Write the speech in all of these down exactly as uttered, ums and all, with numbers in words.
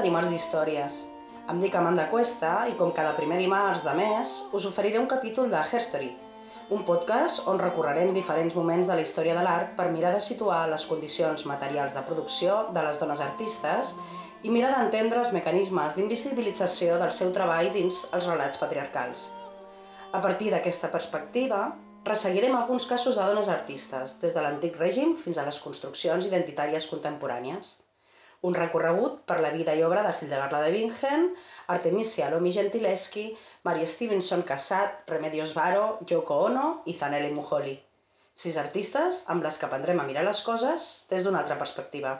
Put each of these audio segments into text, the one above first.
Dimarts d'Històries. Em dic Amanda Cuesta i com cada primer dimarts de mes us oferiré un capítol de Herstory, un podcast on recorrerem diferents moments de la història de l'art per mirar de situar les condicions materials de producció de les dones artistes i mirar d'entendre els mecanismes d'invisibilització del seu treball dins els relats patriarcals. A partir d'aquesta perspectiva, resseguirem alguns casos de dones artistes, des de l'antic règim fins a les construccions identitàries contemporànies. Un recorregut per la vida i obra de Hildegard de Bingen, Artemisia Lomi Gentileschi, Mary Stevenson Cassatt, Remedios Varo, Yoko Ono i Zanele Muholi. Sis artistes amb les que aprendrem a mirar les coses des d'una altra perspectiva.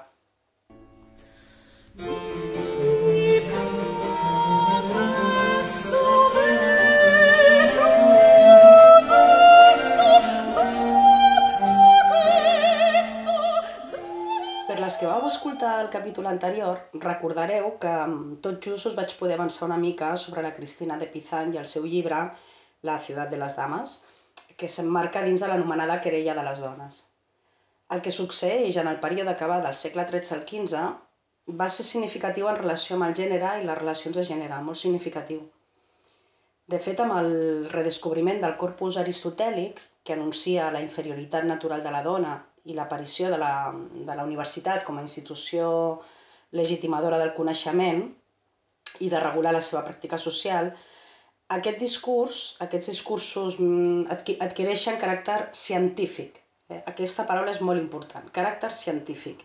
Les que vau escoltar el capítol anterior, recordareu que tot just us vaig poder avançar una mica sobre la Cristina de Pizan i el seu llibre La ciutat de les dames, que s'emmarca dins de l'anomenada querella de les dones. El que succeeix en el període que va del segle tretze al quinze va ser significatiu en relació amb el gènere i les relacions de gènere, molt significatiu. De fet, amb el redescobriment del corpus aristotèlic, que anuncia la inferioritat natural de la dona i l'aparició de la, de la universitat com a institució legitimadora del coneixement i de regular la seva pràctica social, aquest discurs, aquests discursos adquireixen caràcter científic. Aquesta paraula és molt important, caràcter científic.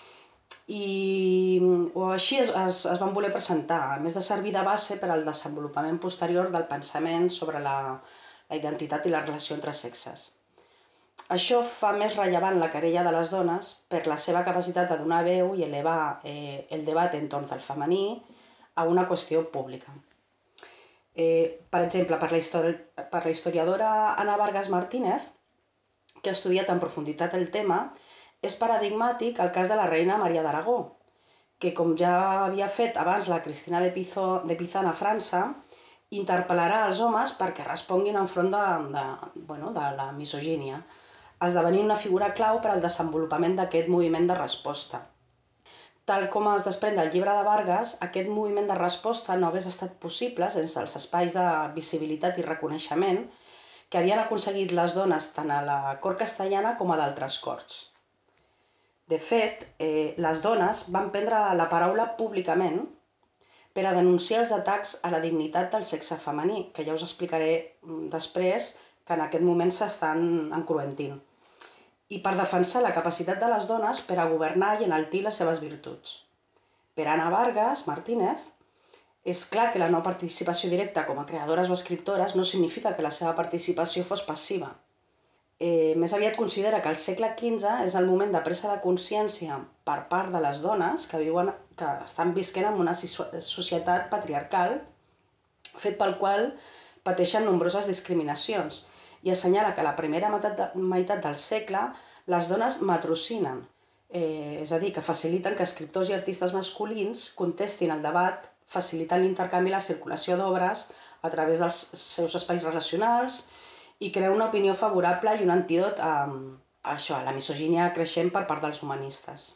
I o així es, es, es van voler presentar, a més de servir de base per al desenvolupament posterior del pensament sobre la, la identitat i la relació entre sexes. Això fa més rellevant la querella de les dones per la seva capacitat de donar veu i elevar eh, el debat entorn del femení a una qüestió pública. Eh, per exemple, per la, histori per la historiadora Ana Vargas Martínez, que ha estudiat en profunditat el tema, és paradigmàtic el cas de la reina Maria d'Aragó, que, com ja havia fet abans la Cristina de, Pizo, de Pizan a França, interpel·larà els homes perquè responguin enfront de, de, bueno, de la misogínia, esdevenint una figura clau per al desenvolupament d'aquest moviment de resposta. Tal com es desprèn del llibre de Vargas, aquest moviment de resposta no hagués estat possible sense els espais de visibilitat i reconeixement que havien aconseguit les dones tant a la cort castellana com a d'altres corts. De fet, eh, les dones van prendre la paraula públicament per a denunciar els atacs a la dignitat del sexe femení, que ja us explicaré després que en aquest moment s'estan encruentint, i per defensar la capacitat de les dones per a governar i enaltir les seves virtuts. Per Ana Vargas Martínez, és clar que la no participació directa com a creadores o escriptores no significa que la seva participació fos passiva. Eh, més aviat considera que el segle quinze és el moment de presa de consciència per part de les dones que, viuen, que estan visquent en una societat patriarcal fet pel qual pateixen nombroses discriminacions, i assenyala que a la primera meitat del segle les dones matrocinen, eh, és a dir, que faciliten que escriptors i artistes masculins contestin el debat, facilitant l'intercanvi i la circulació d'obres a través dels seus espais relacionals i crea una opinió favorable i un antídot a, a això, a la misogínia creixent per part dels humanistes.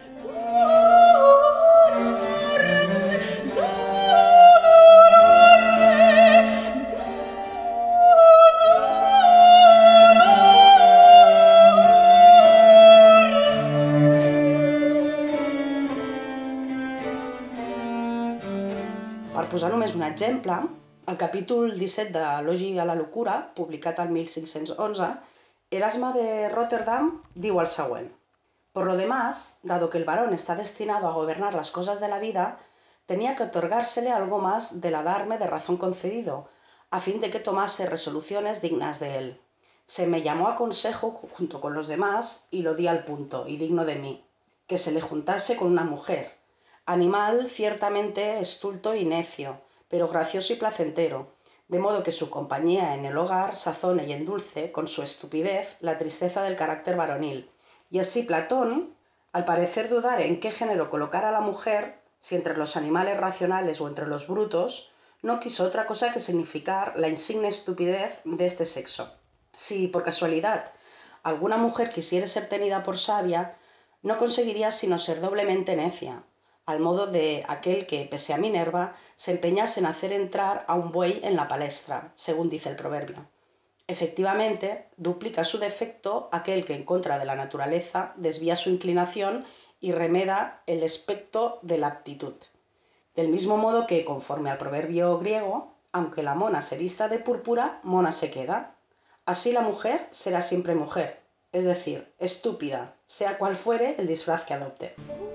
Per posar només un exemple, el capítol disset de Elogi a la locura, publicat el mil cinc-cents onze, Erasma de Rotterdam diu el següent. Por lo demás, dado que el varón está destinado a gobernar las cosas de la vida, tenía que otorgársele algo más de la darme de razón concedido, a fin de que tomase resoluciones dignas de él. Se me llamó a consejo junto con los demás y lo di al punto, y digno de mí, que se le juntase con una mujer, animal ciertamente estulto y necio, pero gracioso y placentero, de modo que su compañía en el hogar sazone y endulce con su estupidez la tristeza del carácter varonil. Y así Platón, al parecer dudar en qué género colocar a la mujer, si entre los animales racionales o entre los brutos, no quiso otra cosa que significar la insigne estupidez de este sexo. Si, por casualidad, alguna mujer quisiera ser tenida por sabia, no conseguiría sino ser doblemente necia, al modo de aquel que, pese a Minerva, se empeñase en hacer entrar a un buey en la palestra, según dice el proverbio. Efectivamente, duplica su defecto aquel que en contra de la naturaleza desvía su inclinación y remeda el aspecto de la aptitud. Del mismo modo que, conforme al proverbio griego, aunque la mona se vista de púrpura, mona se queda. Así la mujer será siempre mujer, es decir, estúpida, sea cual fuere el disfraz que adopte.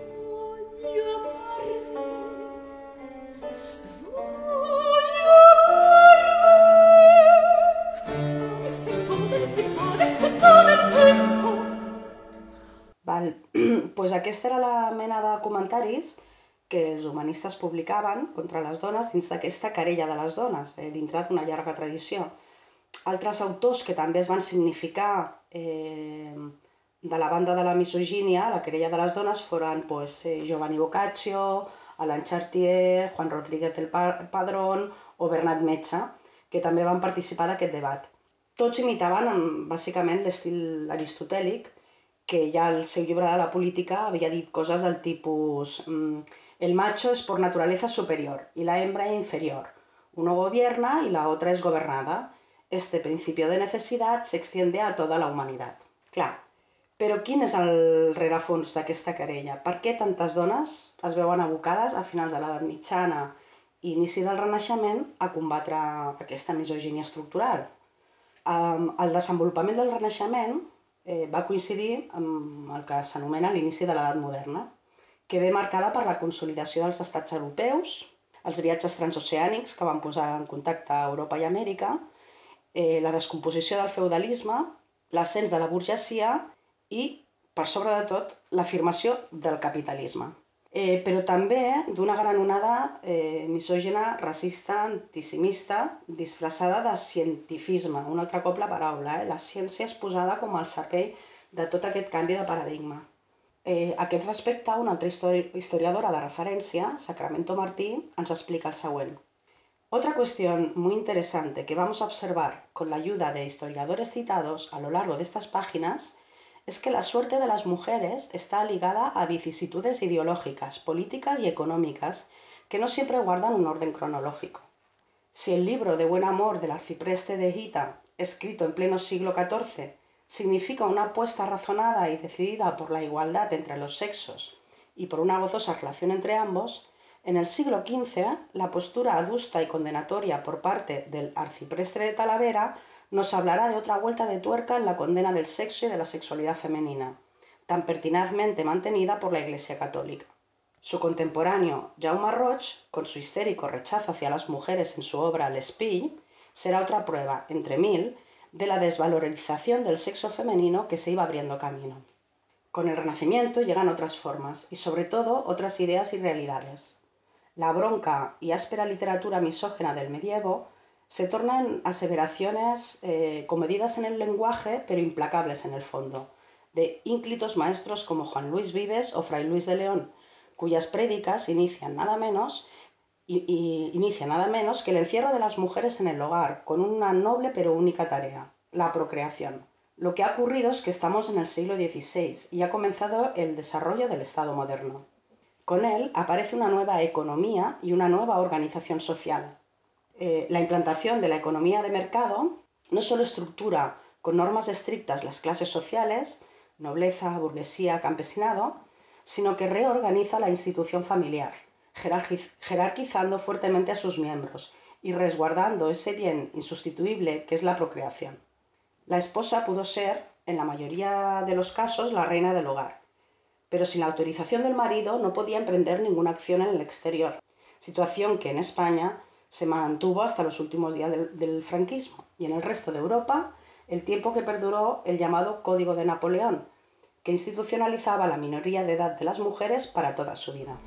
Val. Pues aquesta era la mena de comentaris que els humanistes publicaven contra les dones dins d'aquesta querella de les dones, eh, dintre d'una llarga tradició. Altres autors que també es van significar eh, de la banda de la misogínia, la querella de les dones, foren pues, eh, Giovanni Boccaccio, Alain Chartier, Juan Rodríguez del Padrón o Bernat Metge, que també van participar d'aquest debat. Tots imitaven bàsicament l'estil aristotèlic, que ja al seu llibre de la política havia dit coses del tipus el macho es por naturaleza superior y la hembra inferior. Uno gobierna y la otra es gobernada. Este principio de necesidad se extiende a toda la humanitat. Clar, però quin és el rerefons d'aquesta querella? Per què tantes dones es veuen abocades a finals de l'edat mitjana i inici del Renaixement a combatre aquesta misogínia estructural? El desenvolupament del Renaixement eh, va coincidir amb el que s'anomena l'inici de l'edat moderna, que ve marcada per la consolidació dels estats europeus, els viatges transoceànics que van posar en contacte a Europa i Amèrica, eh, la descomposició del feudalisme, l'ascens de la burgesia i, per sobre de tot, l'afirmació del capitalisme. Eh, però també d'una gran onada eh, misògina, racista, antisemista, disfressada de cientifisme, un altre cop la paraula, eh? La ciència és posada com al servei de tot aquest canvi de paradigma. Eh, a aquest respecte, una altra historiadora de referència, Sacramento Martí, ens explica el següent. Otra cuestión muy interesante que vamos a observar con la ayuda de historiadores citados a lo largo de estas páginas es que la suerte de las mujeres está ligada a vicisitudes ideológicas, políticas y económicas que no siempre guardan un orden cronológico. Si el libro de Buen Amor del arcipreste de Hita, escrito en pleno siglo catorce, significa una apuesta razonada y decidida por la igualdad entre los sexos y por una gozosa relación entre ambos, en el siglo quince la postura adusta y condenatoria por parte del arcipreste de Talavera nos hablará de otra vuelta de tuerca en la condena del sexo y de la sexualidad femenina, tan pertinazmente mantenida por la Iglesia Católica. Su contemporáneo, Jaume Roig, con su histérico rechazo hacia las mujeres en su obra L'Espill, será otra prueba, entre mil, de la desvalorización del sexo femenino que se iba abriendo camino. Con el Renacimiento llegan otras formas y, sobre todo, otras ideas y realidades. La bronca y áspera literatura misógena del medievo se torna en aseveraciones eh, comedidas en el lenguaje, pero implacables en el fondo, de ínclitos maestros como Juan Luis Vives o Fray Luis de León, cuyas prédicas inician nada menos, y, y, inicia nada menos que el encierro de las mujeres en el hogar, con una noble pero única tarea, la procreación. Lo que ha ocurrido es que estamos en el siglo dieciséis y ha comenzado el desarrollo del Estado moderno. Con él aparece una nueva economía y una nueva organización social. Eh, la implantación de la economía de mercado no solo estructura con normas estrictas las clases sociales, nobleza, burguesía, campesinado, sino que reorganiza la institución familiar, jerarquizando fuertemente a sus miembros y resguardando ese bien insustituible que es la procreación. La esposa pudo ser, en la mayoría de los casos, la reina del hogar, pero sin la autorización del marido no podía emprender ninguna acción en el exterior, situación que en España se mantuvo hasta los últimos días del, del franquismo y en el resto de Europa el tiempo que perduró el llamado Código de Napoleón, que institucionalizaba la minoría de edad de las mujeres para toda su vida.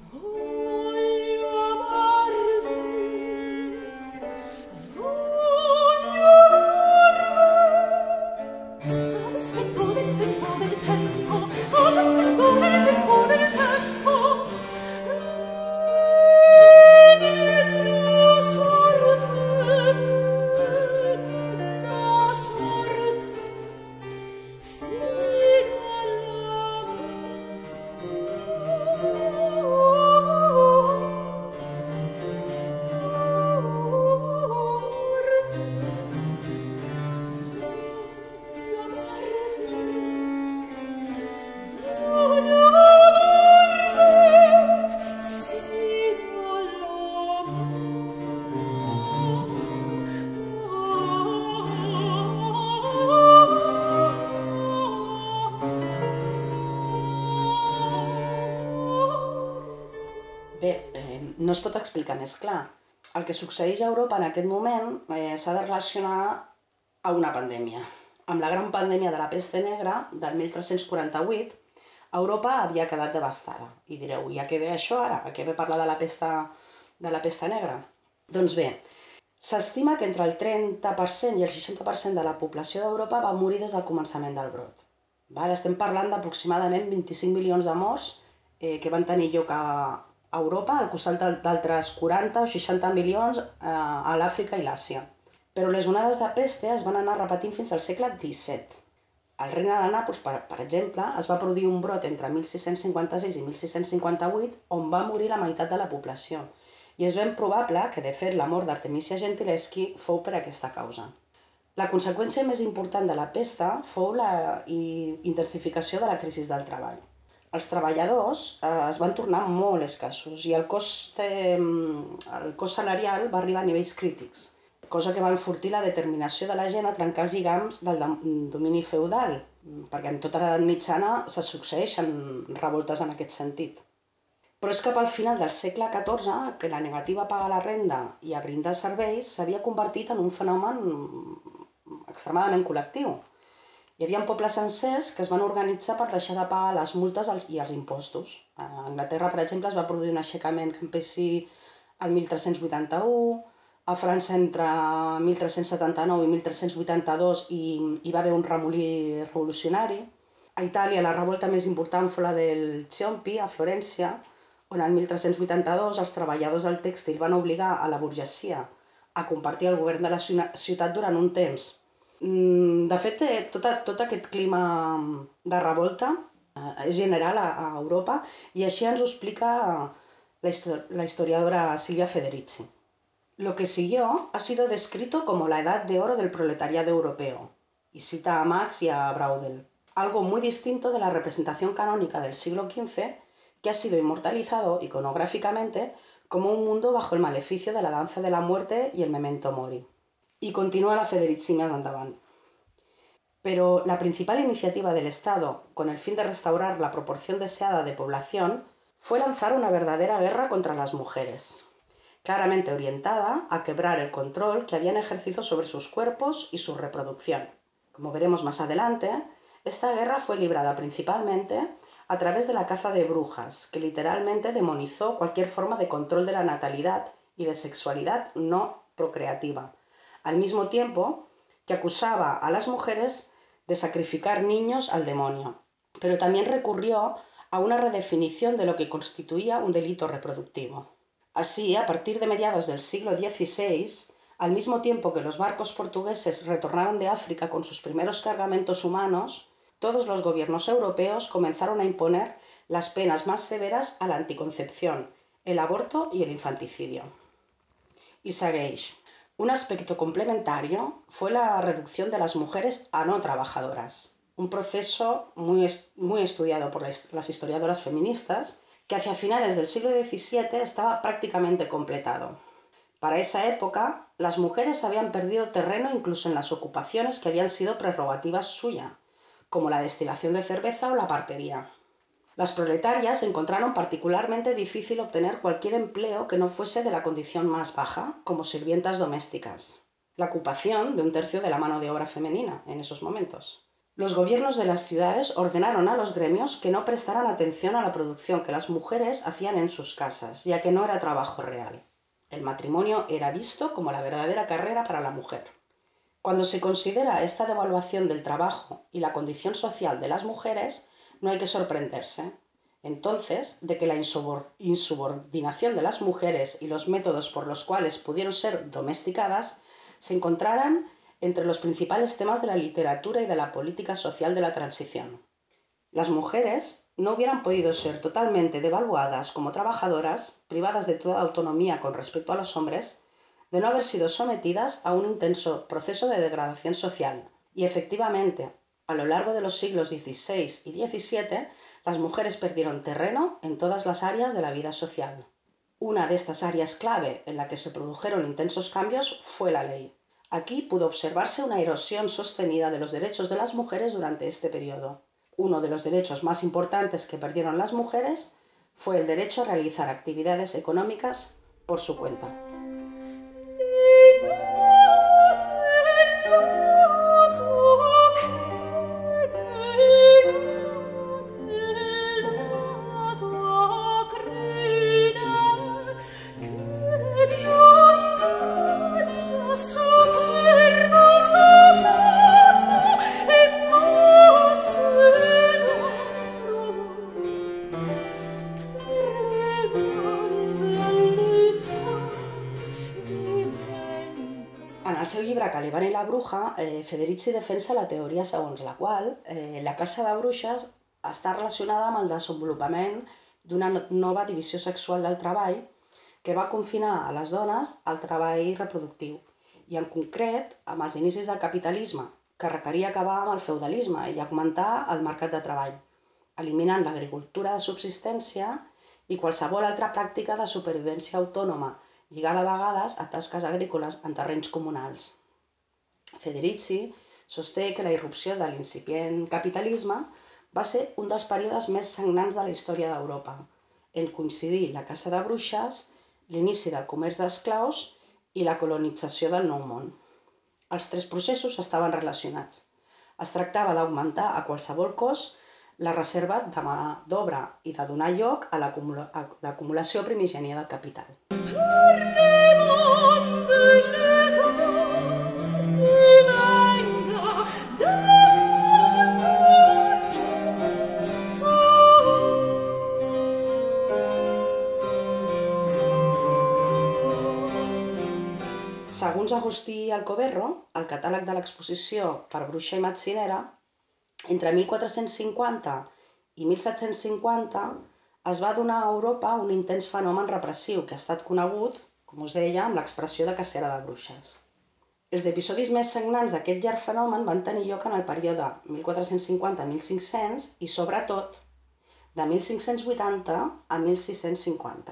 es pot explicar més clar. El que succeeix a Europa en aquest moment eh, s'ha de relacionar a una pandèmia. Amb la gran pandèmia de la pesta negra del mil tres-cents quaranta-vuit, Europa havia quedat devastada. I direu, i a què ve això ara? A què ve parlar de la pesta, de la pesta negra? Doncs bé, s'estima que entre el trenta per cent i el seixanta per cent de la població d'Europa va morir des del començament del brot. Val? Estem parlant d'aproximadament vint-i-cinc milions de morts eh, que van tenir lloc a Europa, al costat d'altres quaranta o seixanta milions eh, a l'Àfrica i l'Àsia. Però les onades de peste es van anar repetint fins al segle disset. Al Regne de Nàpols, per, per exemple, es va produir un brot entre mil sis-cents cinquanta-sis i mil sis-cents cinquanta-vuit on va morir la meitat de la població. I és ben probable que, de fet, la mort d'Artemisia Gentileschi fou per aquesta causa. La conseqüència més important de la pesta fou la intensificació de la crisi del treball. Els treballadors eh, es van tornar molt escassos i el cost, eh, el cost salarial va arribar a nivells crítics, cosa que va enfortir la determinació de la gent a trencar els lligams del domini feudal, perquè en tota l'edat mitjana se succeeixen revoltes en aquest sentit. Però és cap al final del segle catorze que la negativa a pagar la renda i a brindar serveis s'havia convertit en un fenomen extremadament col·lectiu. Hi havia pobles sencers que es van organitzar per deixar de pagar les multes i els impostos. A Anglaterra, per exemple, es va produir un aixecament campesí el mil tres-cents vuitanta-u, a França entre mil tres-cents setanta-nou i mil tres-cents vuitanta-dos hi, hi va haver un remolí revolucionari. A Itàlia la revolta més important fou la del Ciompi, a Florència, on el mil tres-cents vuitanta-dos els treballadors del tèxtil van obligar a la burgesia a compartir el govern de la ciutat durant un temps. De fet, tot, tot aquest clima de revolta és general a, a Europa i així ens ho explica la, histori la historiadora Silvia Federici. Lo que siguió ha sido descrito como la edad de oro del proletariado europeo, y cita a Marx y a Braudel, algo muy distinto de la representación canónica del siglo quince que ha sido inmortalizado iconográficamente como un mundo bajo el maleficio de la danza de la muerte y el memento mori. Y continúa la Federici más andavant. Pero la principal iniciativa del Estado, con el fin de restaurar la proporción deseada de población, fue lanzar una verdadera guerra contra las mujeres, claramente orientada a quebrar el control que habían ejercido sobre sus cuerpos y su reproducción. Como veremos más adelante, esta guerra fue librada principalmente a través de la caza de brujas, que literalmente demonizó cualquier forma de control de la natalidad y de sexualidad no procreativa, al mismo tiempo que acusaba a las mujeres de sacrificar niños al demonio, pero también recurrió a una redefinición de lo que constituía un delito reproductivo. Así, a partir de mediados del siglo dieciséis, al mismo tiempo que los barcos portugueses retornaban de África con sus primeros cargamentos humanos, todos los gobiernos europeos comenzaron a imponer las penas más severas a la anticoncepción, el aborto y el infanticidio. Y segueix. Un aspecto complementario fue la reducción de las mujeres a no trabajadoras, un proceso muy, est muy estudiado por las historiadoras feministas que hacia finales del siglo diecisiete estaba prácticamente completado. Para esa época, las mujeres habían perdido terreno incluso en las ocupaciones que habían sido prerrogativas suya, como la destilación de cerveza o la partería. Las proletarias encontraron particularmente difícil obtener cualquier empleo que no fuese de la condición más baja, como sirvientas domésticas. La ocupación de un tercio de la mano de obra femenina en esos momentos. Los gobiernos de las ciudades ordenaron a los gremios que no prestaran atención a la producción que las mujeres hacían en sus casas, ya que no era trabajo real. El matrimonio era visto como la verdadera carrera para la mujer. Cuando se considera esta devaluación del trabajo y la condición social de las mujeres, no hay que sorprenderse, entonces, de que la insubordinación de las mujeres y los métodos por los cuales pudieron ser domesticadas se encontraran entre los principales temas de la literatura y de la política social de la transición. Las mujeres no hubieran podido ser totalmente devaluadas como trabajadoras, privadas de toda autonomía con respecto a los hombres, de no haber sido sometidas a un intenso proceso de degradación social. Y efectivamente, a lo largo de los siglos dieciséis y diecisiete, las mujeres perdieron terreno en todas las áreas de la vida social. Una de estas áreas clave en la que se produjeron intensos cambios fue la ley. Aquí pudo observarse una erosión sostenida de los derechos de las mujeres durante este periodo. Uno de los derechos más importantes que perdieron las mujeres fue el derecho a realizar actividades económicas por su cuenta. En el seu llibre Caliban i la bruja, eh, Federici defensa la teoria segons la qual eh, la caça de bruixes està relacionada amb el desenvolupament d'una nova divisió sexual del treball que va confinar a les dones al treball reproductiu i, en concret, amb els inicis del capitalisme, que requeria acabar amb el feudalisme i augmentar el mercat de treball, eliminant l'agricultura de subsistència i qualsevol altra pràctica de supervivència autònoma, lligada a vegades a tasques agrícoles en terrenys comunals. Federici sosté que la irrupció de l'incipient capitalisme va ser un dels períodes més sagnants de la història d'Europa, en coincidir la caça de bruixes, l'inici del comerç d'esclaus i la colonització del Nou Món. Els tres processos estaven relacionats. Es tractava d'augmentar a qualsevol cost la reserva de mà d'obra i de donar lloc a l'acumulació primigènia del capital. Segons Agustí Alcoberro, al catàleg de l'exposició per bruixa i metzinera, entre mil quatre-cents cinquanta i mil set-cents cinquanta es va donar a Europa un intens fenomen repressiu que ha estat conegut, com us deia, amb l'expressió de cacera de bruixes. Els episodis més sagnants d'aquest llarg fenomen van tenir lloc en el període mil quatre-cents cinquanta a mil cinc-cents i, sobretot, de mil cinc-cents vuitanta a mil sis-cents cinquanta.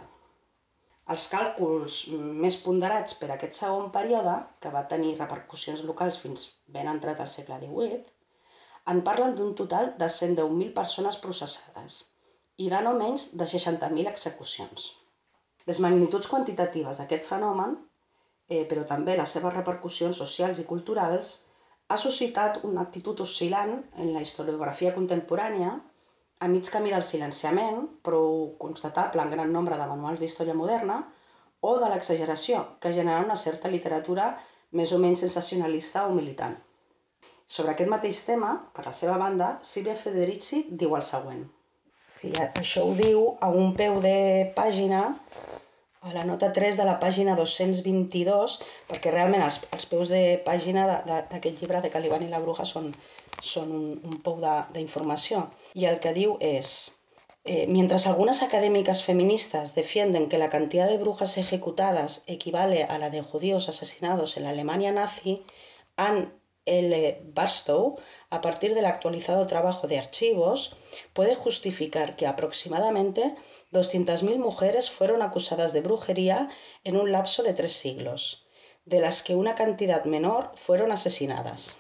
Els càlculs més ponderats per aquest segon període, que va tenir repercussions locals fins ben entrat al segle divuit, en parlen d'un total de cent deu mil persones processades i de no menys de seixanta mil execucions. Les magnituds quantitatives d'aquest fenomen, eh, però també les seves repercussions socials i culturals, ha suscitat una actitud oscil·lant en la historiografia contemporània, a mig camí del silenciament, prou constatable en gran nombre de manuals d'història moderna, o de l'exageració, que genera una certa literatura més o menys sensacionalista o militant. Sobre aquest mateix tema, per la seva banda, Silvia Federici diu el següent. Sí, això ho diu a un peu de pàgina, a la nota tres de la pàgina dos-cents vint-i-dos, perquè realment els, els peus de pàgina d'aquest llibre de Caliban i la bruja són, són un, un pou d'informació. I el que diu és, eh, mientras algunas académicas feministas defienden que la cantidad de brujas ejecutadas equivale a la de judíos asesinados en la Alemania nazi, Anne L. Barstow, a partir del actualizado trabajo de archivos, puede justificar que aproximadamente doscientas mil mujeres fueron acusadas de brujería en un lapso de tres siglos, de las que una cantidad menor fueron asesinadas.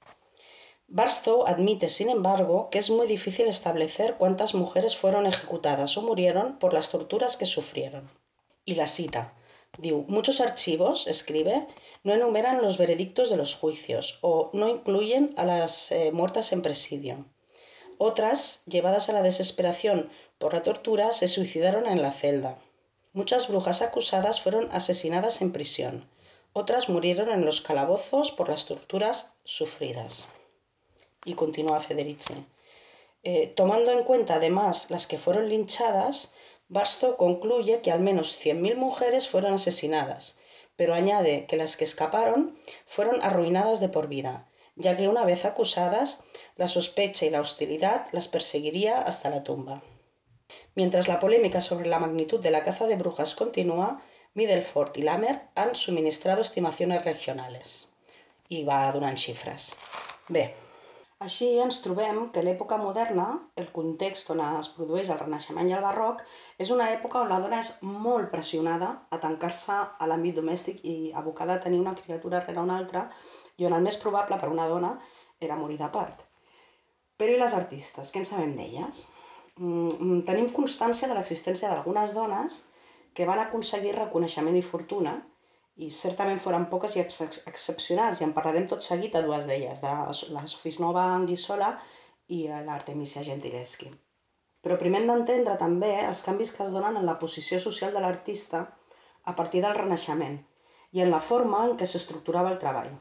Barstow admite, sin embargo, que es muy difícil establecer cuántas mujeres fueron ejecutadas o murieron por las torturas que sufrieron. Y la cita. Diu, muchos archivos, escribe, no enumeran los veredictos de los juicios o no incluyen a las eh, muertas en presidio. Otras, llevadas a la desesperación por la tortura, se suicidaron en la celda. Muchas brujas acusadas fueron asesinadas en prisión. Otras murieron en los calabozos por las torturas sufridas. Y continúa Federici. Eh, tomando en cuenta además las que fueron linchadas, Barstow concluye que al menos cien mil mujeres fueron asesinadas, pero añade que las que escaparon fueron arruinadas de por vida, ya que una vez acusadas, la sospecha y la hostilidad las perseguiría hasta la tumba. Mientras la polémica sobre la magnitud de la caza de brujas continúa, Middelford y Lamer han suministrado estimaciones regionales. I va donant xifres. Bé, així ens trobem que l'època moderna, el context on es produeix el Renaixement i el Barroc, és una època on la dona és molt pressionada a tancar-se a l'àmbit domèstic i abocada a tenir una criatura rere una altra i on el més probable per una dona era morir de part. Però i les artistes? Què en sabem d'elles? Mm, tenim constància de l'existència d'algunes dones que van aconseguir reconeixement i fortuna, i certament foren poques i excepcionals, i en parlarem tot seguit a dues d'elles, de la Sofisnova Anguissola i l'Artemisia Gentileschi. Però primer hem d'entendre també els canvis que es donen en la posició social de l'artista a partir del Renaixement i en la forma en què s'estructurava el treball.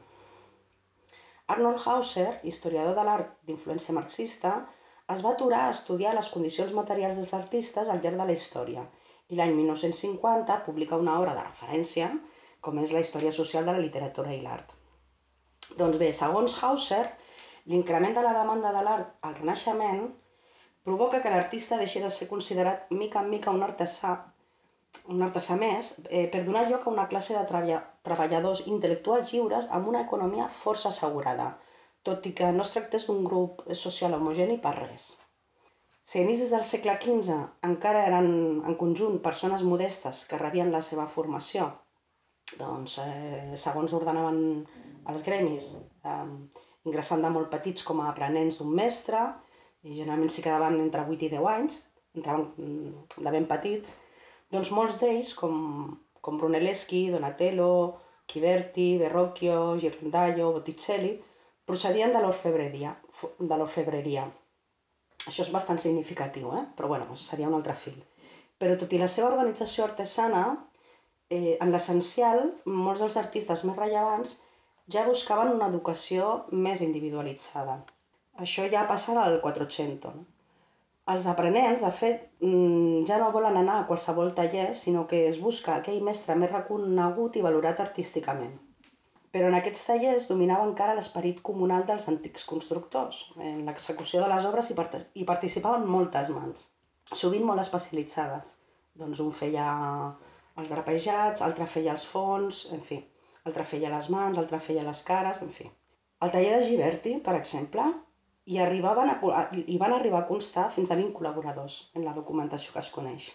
Arnold Hauser, historiador de l'art d'influència marxista, es va aturar a estudiar les condicions materials dels artistes al llarg de la història i l'any mil nou-cents cinquanta publica una obra de referència, com és la història social de la literatura i l'art. Doncs bé, segons Hauser, l'increment de la demanda de l'art al Renaixement provoca que l'artista deixi de ser considerat mica en mica un artesà, un artesà més, eh, per donar lloc a una classe de treball treballadors intel·lectuals lliures amb una economia força assegurada, tot i que no es tractés d'un grup social homogeni per res. Si a inicis del segle quinze encara eren en conjunt persones modestes que rebien la seva formació, doncs, eh, segons ordenaven els gremis, eh, ingressant de molt petits com a aprenents d'un mestre, i generalment s'hi quedaven entre vuit i deu anys, entraven de ben petits, doncs molts d'ells, com, com Brunelleschi, Donatello, Ghiberti, Verrocchio, Ghirlandaio, Botticelli, procedien de l'orfebreria. De l'orfebreria. Això és bastant significatiu, eh? Però bueno, seria un altre fil. Però tot i la seva organització artesana, eh, en l'essencial, molts dels artistes més rellevants ja buscaven una educació més individualitzada. Això ja passa al Quattrocento. No? Els aprenents, de fet, ja no volen anar a qualsevol taller, sinó que es busca aquell mestre més reconegut i valorat artísticament. Però en aquests tallers dominava encara l'esperit comunal dels antics constructors. En l'execució de les obres hi participaven moltes mans, sovint molt especialitzades. Doncs un feia els drapejats, altre feia els fons, en fi. Altre feia les mans, altre feia les cares, en fi. Al taller de Ghiberti, per exemple, i arribaven a, i van arribar a constar fins a vint col·laboradors en la documentació que es coneix.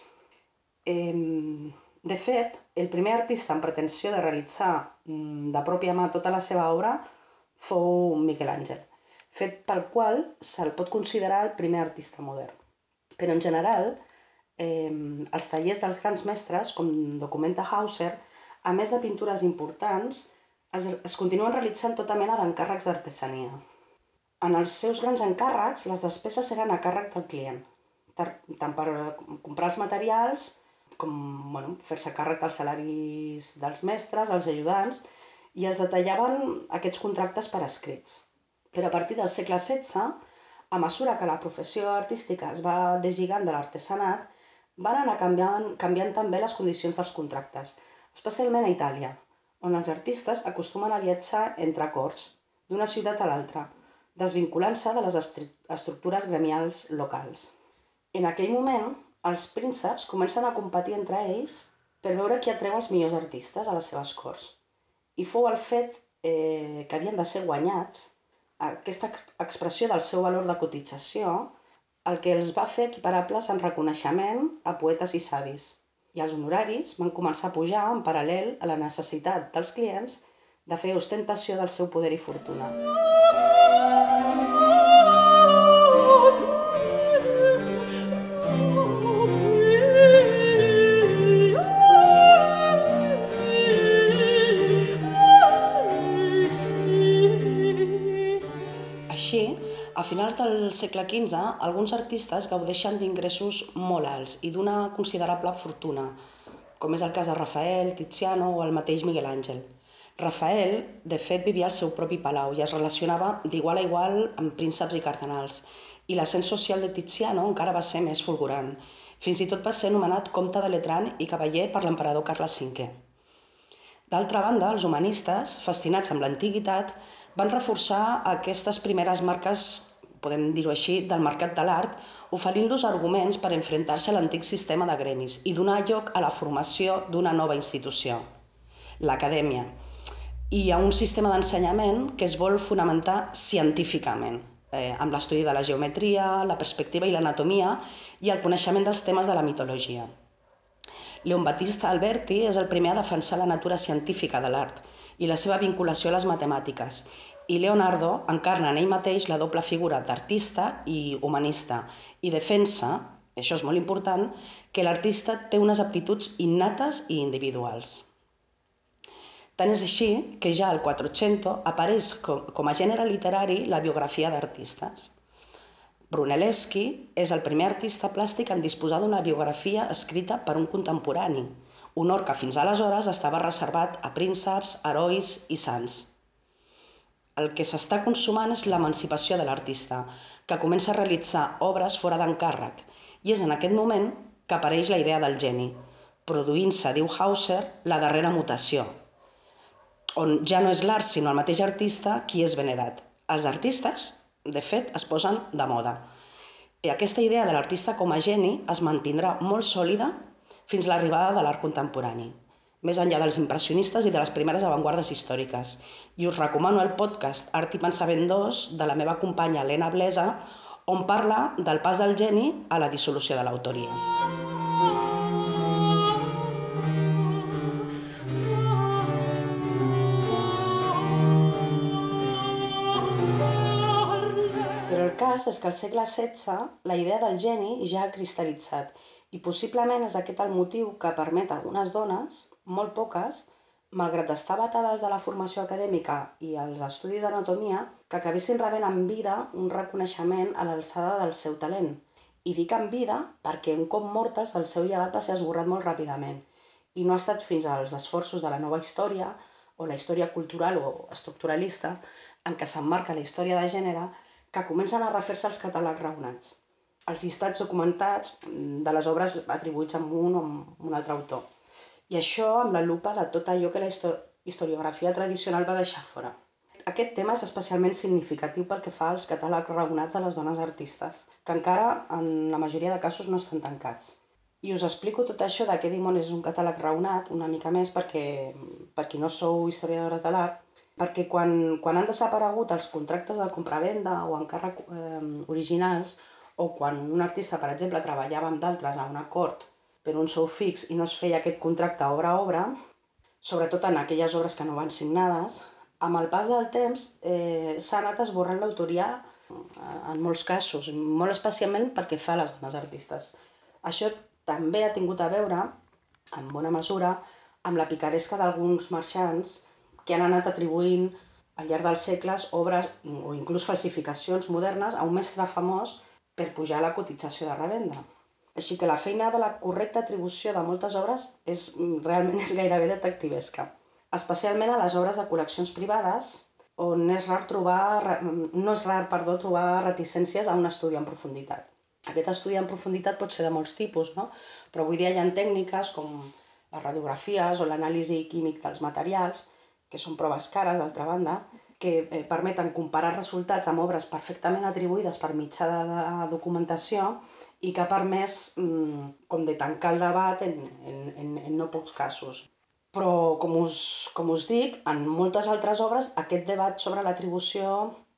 Eh, de fet, el primer artista amb pretensió de realitzar de pròpia mà tota la seva obra fou Miquel Àngel, fet pel qual se'l pot considerar el primer artista modern. Però en general, eh, els tallers dels grans mestres, com documenta Hauser, a més de pintures importants, es, es continuen realitzant tota mena d'encàrrecs d'artesania. En els seus grans encàrrecs, les despeses eren a càrrec del client, tant per comprar els materials com bueno, fer-se càrrec dels salaris dels mestres, els ajudants, i es detallaven aquests contractes per escrits. Però a partir del segle setze, a mesura que la professió artística es va deslligant de l'artesanat, van anar canviant, canviant també les condicions dels contractes, especialment a Itàlia, on els artistes acostumen a viatjar entre corts, d'una ciutat a l'altra, desvinculant-se de les estructures gremials locals. En aquell moment, els prínceps comencen a competir entre ells per veure qui atreu els millors artistes a les seves corts. I fou el fet eh, que havien de ser guanyats, aquesta expressió del seu valor de cotització, el que els va fer equiparables en reconeixement a poetes i savis. I els honoraris van començar a pujar en paral·lel a la necessitat dels clients de fer ostentació del seu poder i fortuna. Així, a finals del segle quinze, alguns artistes gaudeixen d'ingressos molt alts i d'una considerable fortuna, com és el cas de Rafael, Tiziano o el mateix Miguel Àngel. Rafael, de fet, vivia al seu propi palau i es relacionava d'igual a igual amb prínceps i cardenals, i l'ascens social de Tiziano encara va ser més fulgurant. Fins i tot va ser nomenat comte de Letrán i cavaller per l'emperador Carles cinquè. D'altra banda, els humanistes, fascinats amb l'antiguitat, van reforçar aquestes primeres marques, podem dir-ho així, del mercat de l'art, oferint-los arguments per enfrontar-se a l'antic sistema de gremis i donar lloc a la formació d'una nova institució, l'acadèmia, i a un sistema d'ensenyament que es vol fonamentar científicament, eh, amb l'estudi de la geometria, la perspectiva i l'anatomia i el coneixement dels temes de la mitologia. Leon Battista Alberti és el primer a defensar la natura científica de l'art i la seva vinculació a les matemàtiques, i Leonardo encarna en ell mateix la doble figura d'artista i humanista i defensa i això és molt important, que l'artista té unes aptituds innates i individuals. Tant és així que ja al Quattrocento apareix com a gènere literari la biografia d'artistes. Brunelleschi és el primer artista plàstic en disposar d'una biografia escrita per un contemporani, honor que fins aleshores estava reservat a prínceps, herois i sants. El que s'està consumant és l'emancipació de l'artista, que comença a realitzar obres fora d'encàrrec, i és en aquest moment que apareix la idea del geni, produint-se, diu Hauser, la darrera mutació, on ja no és l'art sinó el mateix artista qui és venerat. Els artistes, de fet, es posen de moda. I aquesta idea de l'artista com a geni es mantindrà molt sòlida fins a l'arribada de l'art contemporani, més enllà dels impressionistes i de les primeres avantguardes històriques. I us recomano el podcast Art i Pensament dos de la meva companya Helena Blesa, on parla del pas del geni a la dissolució de l'autoria. Però el cas és que al segle setze la idea del geni ja ha cristal·litzat i possiblement és aquest el motiu que permet a algunes dones, molt poques, malgrat estar batades de la formació acadèmica i els estudis d'anatomia, que acabessin rebent en vida un reconeixement a l'alçada del seu talent. I dic en vida perquè un cop mortes el seu llegat va ser esborrat molt ràpidament i no ha estat fins als esforços de la nova història o la història cultural o estructuralista en què s'emmarca la història de gènere que comencen a refer-se els catàlegs raonats, els llistats documentats de les obres atribuïts a un o a un altre autor. I això amb la lupa de tot allò que la historiografia tradicional va deixar fora. Aquest tema és especialment significatiu pel que fa als catàlegs raonats de les dones artistes, que encara en la majoria de casos no estan tancats. I us explico tot això de què dimoni és un catàleg raonat una mica més perquè, per qui no sou historiadores de l'art, perquè quan, quan han desaparegut els contractes de compravenda o encàrrec eh, originals, o quan un artista, per exemple, treballava amb d'altres a una cort per un sou fix i no es feia aquest contracte obra a obra, sobretot en aquelles obres que no van signades, amb el pas del temps eh, s'ha anat esborrant l'autoria en molts casos, molt especialment perquè fa les dones artistes. Això també ha tingut a veure, en bona mesura, amb la picaresca d'alguns marxants que han anat atribuint al llarg dels segles obres o inclús falsificacions modernes a un mestre famós per pujar la cotització de revenda. Així que la feina de la correcta atribució de moltes obres és, realment és gairebé detectivesca, especialment a les obres de col·leccions privades, on és rar trobar, no és rar perdó, trobar reticències a un estudi en profunditat. Aquest estudi en profunditat pot ser de molts tipus, no? Però avui dia hi ha tècniques com les radiografies o l'anàlisi químic dels materials, que són proves cares, d'altra banda, que permeten comparar resultats amb obres perfectament atribuïdes per mitjà de documentació i que ha permès com de tancar el debat en, en, en, en no pocs casos. Però, com us, com us dic, en moltes altres obres aquest debat sobre l'atribució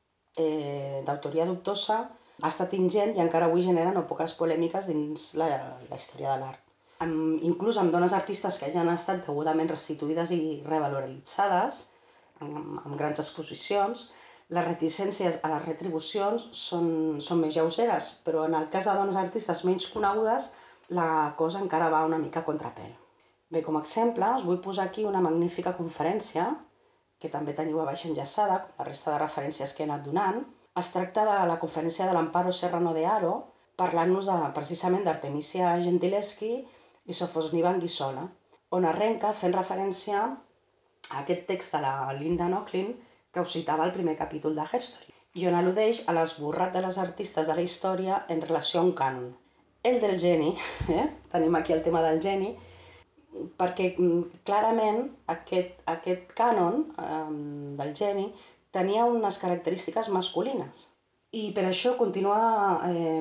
eh, d'autoria dubtosa ha estat ingent i encara avui genera no poques polèmiques dins la, la història de l'art. Amb, inclús amb dones artistes que ja han estat degudament restituïdes i revaloritzades, amb, amb grans exposicions, les reticències a les retribucions són, són més lleugeres, però en el cas de dones artistes menys conegudes, la cosa encara va una mica a contrapèl. Bé, com a exemple, us vull posar aquí una magnífica conferència, que també teniu a baix enllaçada, com la resta de referències que he anat donant. Es tracta de la conferència de l'Amparo Serrano de Haro, parlant-nos de, precisament d'Artemisia Gentileschi i Sofosni Anguissola, on arrenca fent referència a aquest text de la Linda Nochlin que us citava al primer capítol de Herstory, i on al·ludeix a l'esborrat de les artistes de la història en relació a un cànon. El del geni, eh? Tenim aquí el tema del geni, perquè clarament aquest, aquest cànon eh, del geni tenia unes característiques masculines. I per això continua...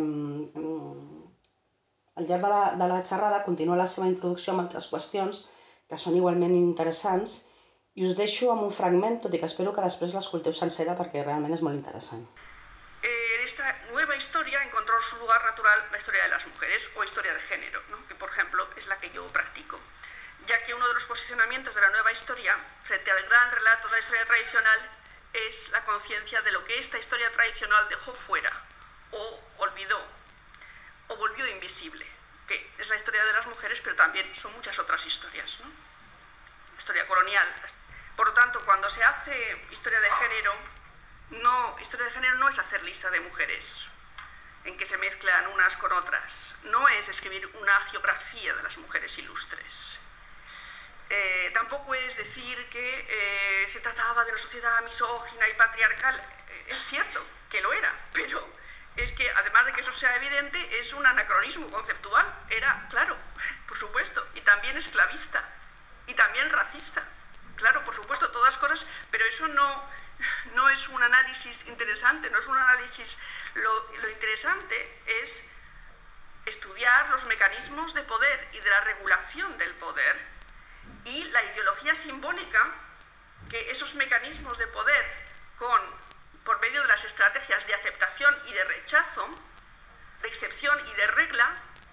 Eh, Al llarg de la, de la xerrada continua la seva introducció amb altres qüestions que són igualment interessants i us deixo amb un fragment, tot i que espero que després l'escolteu sencera perquè realment és molt interessant. En esta nueva historia encontró su lugar natural la historia de las mujeres o historia de género, ¿no? Que por ejemplo es la que yo practico, ya que uno de los posicionamientos de la nueva historia frente al gran relato de la historia tradicional es la conciencia de lo que esta historia tradicional dejó fuera o olvidó, o volvió invisible, que es la historia de las mujeres, pero también son muchas otras historias, ¿no? Historia colonial. Por lo tanto, cuando se hace historia de género, no, historia de género no es hacer lista de mujeres en que se mezclan unas con otras, no es escribir una geografía de las mujeres ilustres. Eh, tampoco es decir que eh, se trataba de una sociedad misógina y patriarcal. Eh, es cierto que lo era, pero es que además de que eso sea evidente, es un anacronismo conceptual. Era, claro, por supuesto, y también esclavista, y también racista. Claro, por supuesto, todas cosas, pero eso no, no es un análisis interesante, no es un análisis... Lo, lo interesante es estudiar los mecanismos de poder y de la regulación del poder y la ideología simbólica que esos mecanismos de poder, con, por medio de las estrategias de aceptación y de rechazo, de excepción y de regla,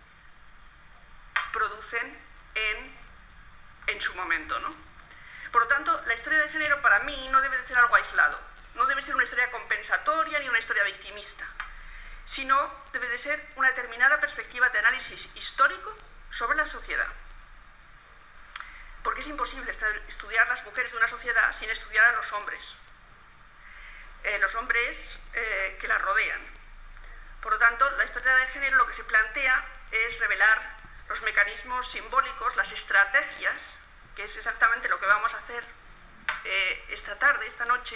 producen en, en su momento, ¿no? Por lo tanto, la historia de género para mí no debe de ser algo aislado, no debe ser una historia compensatoria ni una historia victimista, sino debe de ser una determinada perspectiva de análisis histórico sobre la sociedad. Porque es imposible estudiar las mujeres de una sociedad sin estudiar a los hombres, eh, los hombres eh, que la rodean. Por lo tanto, la historia de género lo que se plantea es revelar los mecanismos simbólicos, las estrategias, que es exactamente lo que vamos a hacer eh, esta tarde, esta noche,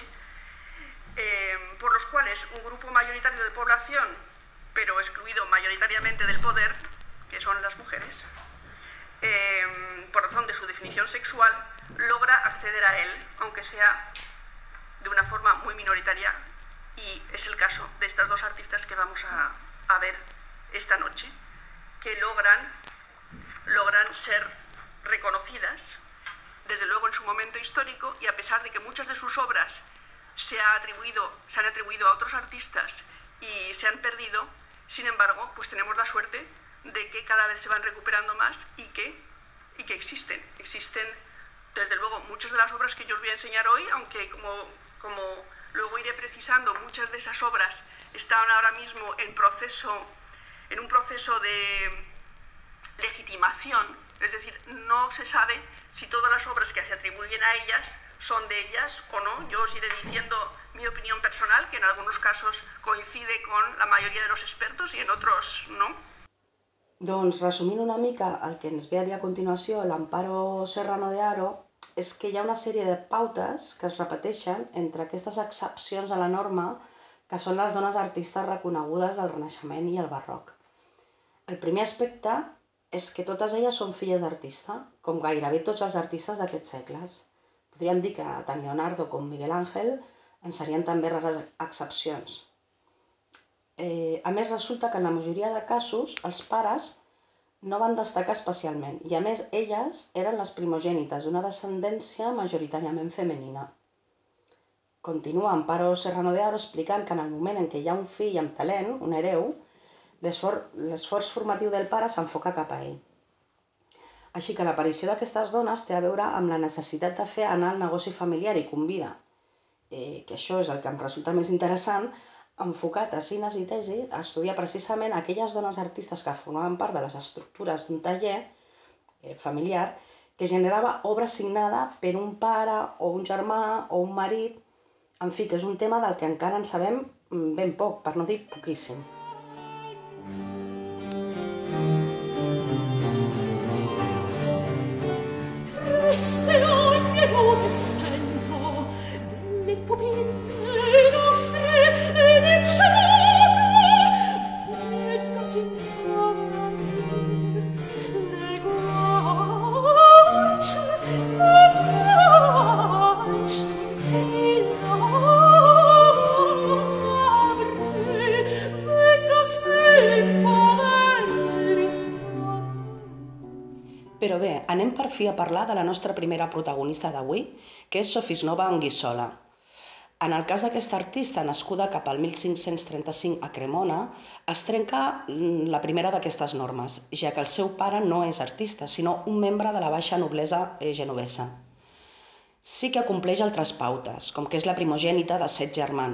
eh, por los cuales un grupo mayoritario de población, pero excluido mayoritariamente del poder, que son las mujeres, eh, por razón de su definición sexual, logra acceder a él, aunque sea de una forma muy minoritaria, y es el caso de estas dos artistas que vamos a, a ver esta noche, que logran, logran ser reconocidas, desde luego en su momento histórico, y a pesar de que muchas de sus obras se, ha atribuido, se han atribuido a otros artistas y se han perdido, sin embargo, pues tenemos la suerte de que cada vez se van recuperando más y que, y que existen. Existen, desde luego, muchas de las obras que yo os voy a enseñar hoy, aunque como, como luego iré precisando, muchas de esas obras están ahora mismo en, proceso, en un proceso de legitimación, es decir, no se sabe si todas las obras que se atribuyen a ellas son de ellas o no. Yo os iré diciendo mi opinión personal, que en algunos casos coincide con la mayoría de los expertos y en otros no. Doncs, resumint una mica el que ens ve a dir a continuació l'Amparo Serrano de Haro, és que hi ha una sèrie de pautes que es repeteixen entre aquestes excepcions a la norma que són les dones artistes reconegudes del Renaixement i el Barroc. El primer aspecte és que totes elles són filles d'artista, com gairebé tots els artistes d'aquests segles. Podríem dir que tant Leonardo com Miguel Ángel en serien també rares excepcions. Eh, a més, resulta que en la majoria de casos els pares no van destacar especialment i, a més, elles eren les primogènites d'una descendència majoritàriament femenina. Continua Amparo Serrano de Haro explicant que en el moment en què hi ha un fill amb talent, un hereu, l'esforç formatiu del pare s'enfoca cap a ell. Així que l'aparició d'aquestes dones té a veure amb la necessitat de fer anar el negoci familiar i convida, eh, que això és el que em resulta més interessant, enfocat a cines i tesi a estudiar precisament aquelles dones artistes que formaven part de les estructures d'un taller eh, familiar que generava obra signada per un pare o un germà o un marit, en fi, que és un tema del que encara en sabem ben poc, per no dir poquíssim. Però bé, anem per fi a parlar de la nostra primera protagonista d'avui, que és Sofisnova Anguissola. En el cas d'aquesta artista, nascuda cap al mil cinc-cents trenta-cinc a Cremona, es trenca la primera d'aquestes normes, ja que el seu pare no és artista, sinó un membre de la baixa noblesa genovesa. Sí que compleix altres pautes, com que és la primogènita de set germans.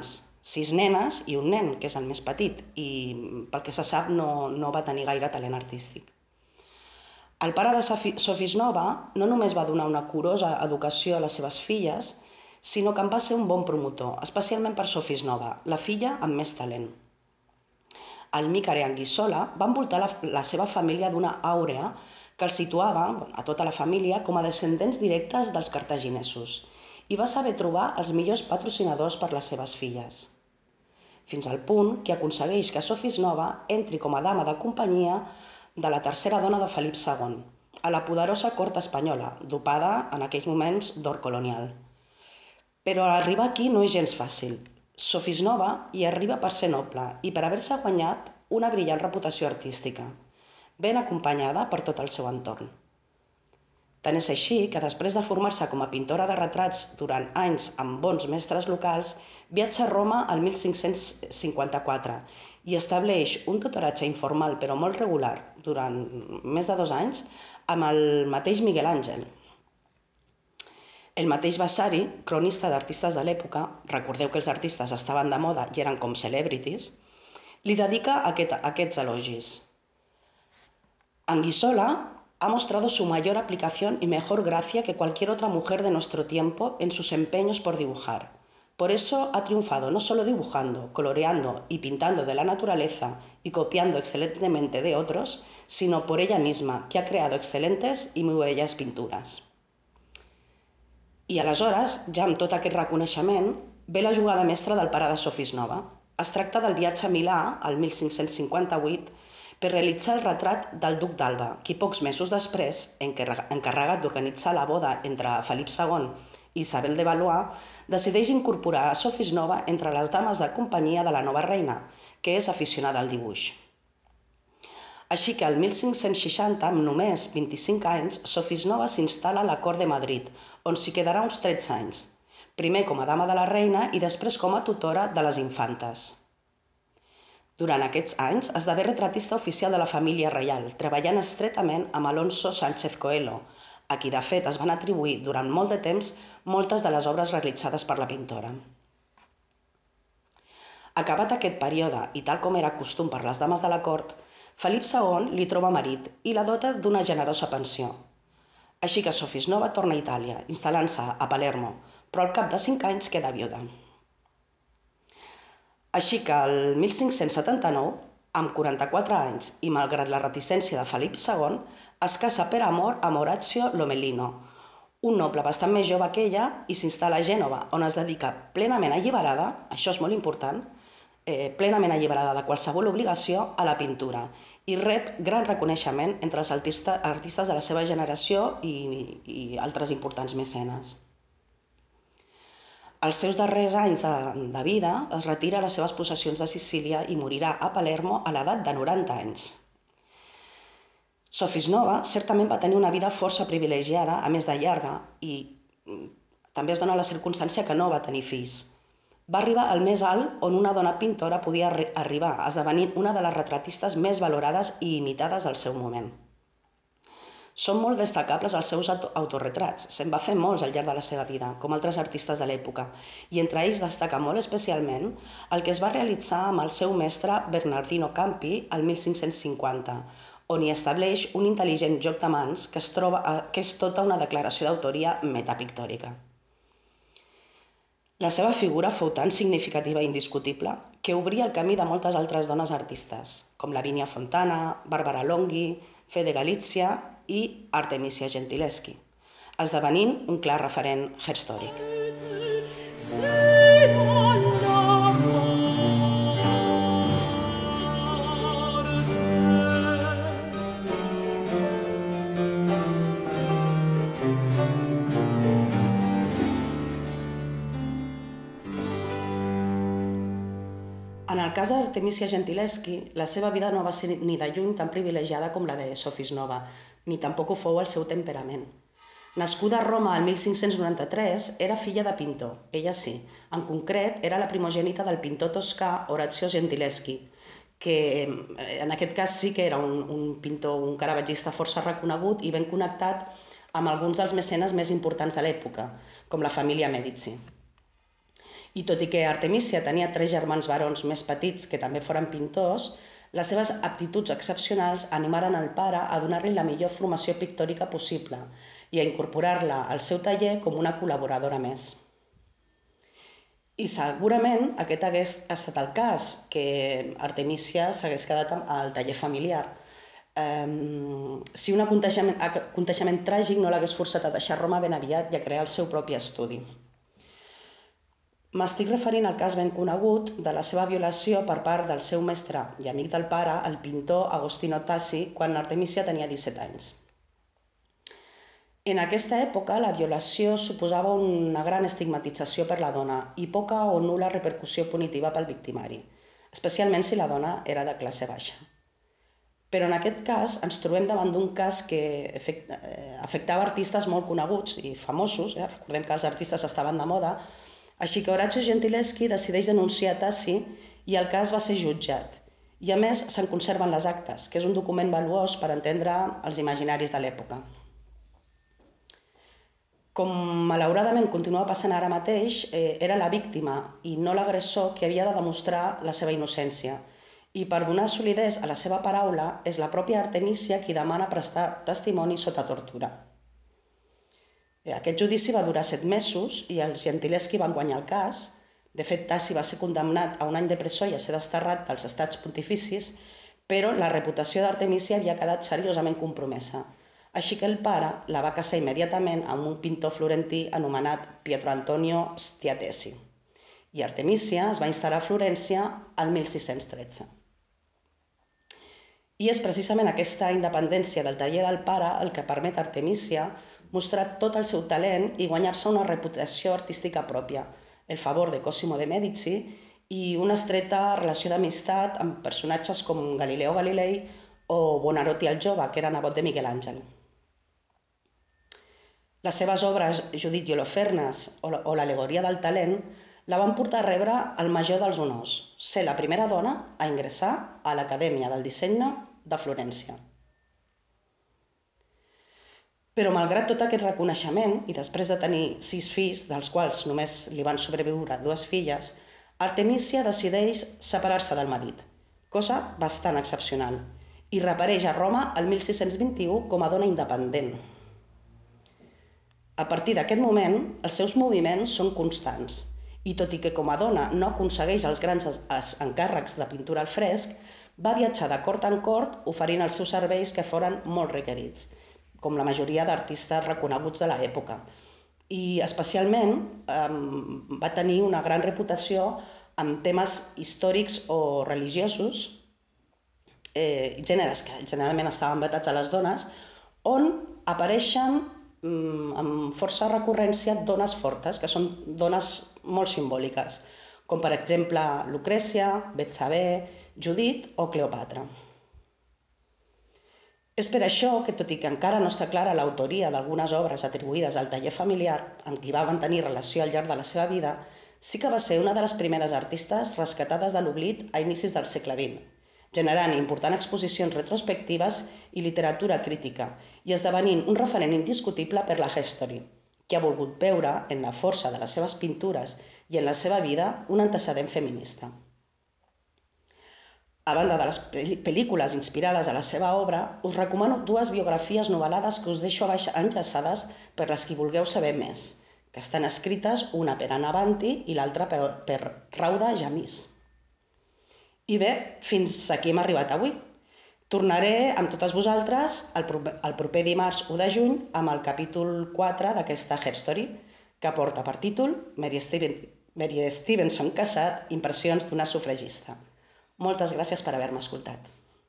sis nenes i un nen, que és el més petit, i pel que se sap no, no va tenir gaire talent artístic. El pare de Sofisnova no només va donar una curosa educació a les seves filles, sinó que en va ser un bon promotor, especialment per Sofisnova, la filla amb més talent. El Micare Anguissola va envoltar la, la seva família d'una àurea que el situava, a tota la família, com a descendents directes dels cartaginesos i va saber trobar els millors patrocinadors per les seves filles. Fins al punt que aconsegueix que Sofisnova entri com a dama de companyia de la tercera dona de Felip segon, a la poderosa cort espanyola, dopada en aquells moments d'or colonial. Però arribar aquí no és gens fàcil. Sofisnova hi arriba per ser noble i per haver-se guanyat una brillant reputació artística, ben acompanyada per tot el seu entorn. Tant és així que després de formar-se com a pintora de retrats durant anys amb bons mestres locals, viatja a Roma el mil cinc-cents cinquanta-quatre i estableix un tutoratge informal però molt regular durant més de dos anys amb el mateix Miguel Àngel. El mateix Vasari, cronista d'artistes de l'època, recordeu que els artistes estaven de moda i eren com celebrities, li dedica aquest, aquests elogis. Anguissola ha mostrado su mayor aplicación y mejor gracia que cualquier otra mujer de nuestro tiempo en sus empeños por dibujar. Por eso ha triunfado no solo dibujando, coloreando y pintando de la naturaleza y copiando excelentemente de otros, sino por ella misma, que ha creado excelentes y muy bellas pintures. I aleshores, ja amb tot aquest reconeixement, ve la jugada mestra del pare de Sofisnova. Es tracta del viatge a Milà, el mil cinc-cents cinquanta-vuit, per realitzar el retrat del duc d'Alba, qui pocs mesos després, encarregat d'organitzar la boda entre Felip segon i Isabel de Valois, decideix incorporar a Sofisnova entre les dames de companyia de la nova reina, que és aficionada al dibuix. Així que el mil cinc-cents seixanta, amb només vint-i-cinc anys, Sofisnova s'instal·la a la cort de Madrid, on s'hi quedarà uns tretze anys, primer com a dama de la reina i després com a tutora de les infantes. Durant aquests anys esdevé retratista oficial de la família reial, treballant estretament amb Alonso Sánchez Coelho, a qui de fet es van atribuir durant molt de temps moltes de les obres realitzades per la pintora. Acabat aquest període, i tal com era costum per les dames de la cort, Felip segon li troba marit i la dota d'una generosa pensió. Així que Sofisnova torna a Itàlia, instal·lant-se a Palermo, però al cap de cinc anys queda viuda. Així que el mil cinc-cents setanta-nou, amb quaranta-quatre anys i malgrat la reticència de Felip segon, es casa per amor amb Orazio Lomellino, un noble bastant més jove que ella, i s'instal·la a Gènova, on es dedica plenament alliberada, això és molt important, eh, plenament alliberada de qualsevol obligació a la pintura i rep gran reconeixement entre els artistes, artistes de la seva generació i, i altres importants mecenes. Als seus darrers anys de, de vida es retira a les seves possessions de Sicília i morirà a Palermo a l'edat de noranta anys. Sofisnova certament va tenir una vida força privilegiada, a més de llarga, i també es dona la circumstància que no va tenir fills. Va arribar al més alt on una dona pintora podia arribar, esdevenint una de les retratistes més valorades i imitades al seu moment. Són molt destacables els seus autorretrats, se'n va fer molts al llarg de la seva vida, com altres artistes de l'època, i entre ells destaca molt especialment el que es va realitzar amb el seu mestre Bernardino Campi el mil cinc-cents cinquanta, on hi estableix un intel·ligent joc de mans que es troba, que és tota una declaració d'autoria metapictòrica. La seva figura fou tan significativa i indiscutible que obria el camí de moltes altres dones artistes, com Lavinia Fontana, Barbara Longhi, Fede Galizia i Artemisia Gentileschi, esdevenint un clar referent històric. En el cas d'Artemisia Gentileschi, la seva vida no va ser ni de lluny tan privilegiada com la de Sofisnova, ni tampoc ho fou el seu temperament. Nascuda a Roma el mil cinc-cents noranta-tres, era filla de pintor, ella sí. En concret, era la primogènita del pintor toscà Orazio Gentileschi, que en aquest cas sí que era un, un pintor, un caravagista força reconegut i ben connectat amb alguns dels mecenes més importants de l'època, com la família Mèdici. I tot i que Artemisia tenia tres germans barons més petits que també foren pintors, les seves aptituds excepcionals animaren el pare a donar-li la millor formació pictòrica possible i a incorporar-la al seu taller com una col·laboradora més. I segurament aquest hagués estat el cas, que Artemisia s'hagués quedat al taller familiar, um, si un aconteixement, aconteixement tràgic no l'hagués forçat a deixar Roma ben aviat i a crear el seu propi estudi. M'estic referint al cas ben conegut de la seva violació per part del seu mestre i amic del pare, el pintor Agostino Tassi, quan Artemisia tenia disset anys. En aquesta època, la violació suposava una gran estigmatització per la dona i poca o nul·la repercussió punitiva pel victimari, especialment si la dona era de classe baixa. Però en aquest cas ens trobem davant d'un cas que afectava artistes molt coneguts i famosos, eh? Recordem que els artistes estaven de moda, així que Orazio Gentileschi decideix denunciar Tassi i el cas va ser jutjat. I a més se'n conserven les actes, que és un document valuós per entendre els imaginaris de l'època. Com malauradament continua passant ara mateix, eh, era la víctima i no l'agressor qui havia de demostrar la seva innocència. I per donar solidesa a la seva paraula és la pròpia Artemisia qui demana prestar testimoni sota tortura. Aquest judici va durar set mesos i els Gentileschi van guanyar el cas. De fet, Tassi va ser condemnat a un any de presó i a ser desterrat dels estats pontificis, però la reputació d'Artemisia havia quedat seriosament compromesa. Així que el pare la va casar immediatament amb un pintor florentí anomenat Pietro Antonio Stiatesi. I Artemisia es va instal·lar a Florència el mil sis-cents tretze. I és precisament aquesta independència del taller del pare el que permet a Artemisia mostrar tot el seu talent i guanyar-se una reputació artística pròpia, el favor de Cosimo de Medici i una estreta relació d'amistat amb personatges com Galileo Galilei o Buonarroti el jove, que era nebot de Miguel Àngel. Les seves obres Judit i Holofernes o l'al·legoria del talent la van portar a rebre el major dels honors, ser la primera dona a ingressar a l'Acadèmia del Disseny de Florència. Però malgrat tot aquest reconeixement, i després de tenir sis fills, dels quals només li van sobreviure dues filles, Artemisia decideix separar-se del marit, cosa bastant excepcional, i reapareix a Roma el mil sis-cents vint-i-u com a dona independent. A partir d'aquest moment, els seus moviments són constants, i tot i que com a dona no aconsegueix els grans encàrrecs de pintura al fresc, va viatjar de cort en cort oferint els seus serveis que foren molt requerits, com la majoria d'artistes reconeguts de l'època. I especialment eh, va tenir una gran reputació amb temes històrics o religiosos, eh, gèneres que generalment estaven vetats a les dones, on apareixen mm, amb força recurrència dones fortes, que són dones molt simbòliques, com per exemple Lucrècia, Betsabé, Judit o Cleopatra. És per això que, tot i que encara no està clara l'autoria d'algunes obres atribuïdes al taller familiar amb qui va mantenir relació al llarg de la seva vida, sí que va ser una de les primeres artistes rescatades de l'oblit a inicis del segle vint, generant importants exposicions retrospectives i literatura crítica i esdevenint un referent indiscutible per la History, que ha volgut veure en la força de les seves pintures i en la seva vida un antecedent feminista. A banda de les pel·lícules inspirades a la seva obra, us recomano dues biografies novel·lades que us deixo a baix enllaçades per les qui vulgueu saber més, que estan escrites una per Anna Banti i l'altra per, per Rauda Jamis. I bé, fins aquí hem arribat avui. Tornaré amb totes vosaltres el proper, el proper dimarts u de juny amb el capítol quatre d'aquesta Herstory, que porta per títol Mary, Steven, Mary Stevenson Casat, impressions d'una sufragista. Moltes gràcies per haver-me escoltat.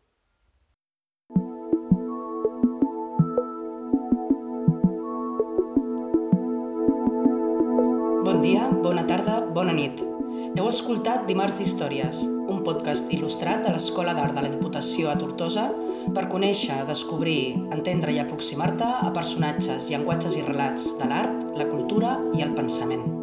Bon dia, bona tarda, bona nit. Heu escoltat Dimarts d'Històries, un podcast il·lustrat de l'Escola d'Art de la Diputació a Tortosa per conèixer, descobrir, entendre i aproximar-te a personatges, llenguatges i relats de l'art, la cultura i el pensament.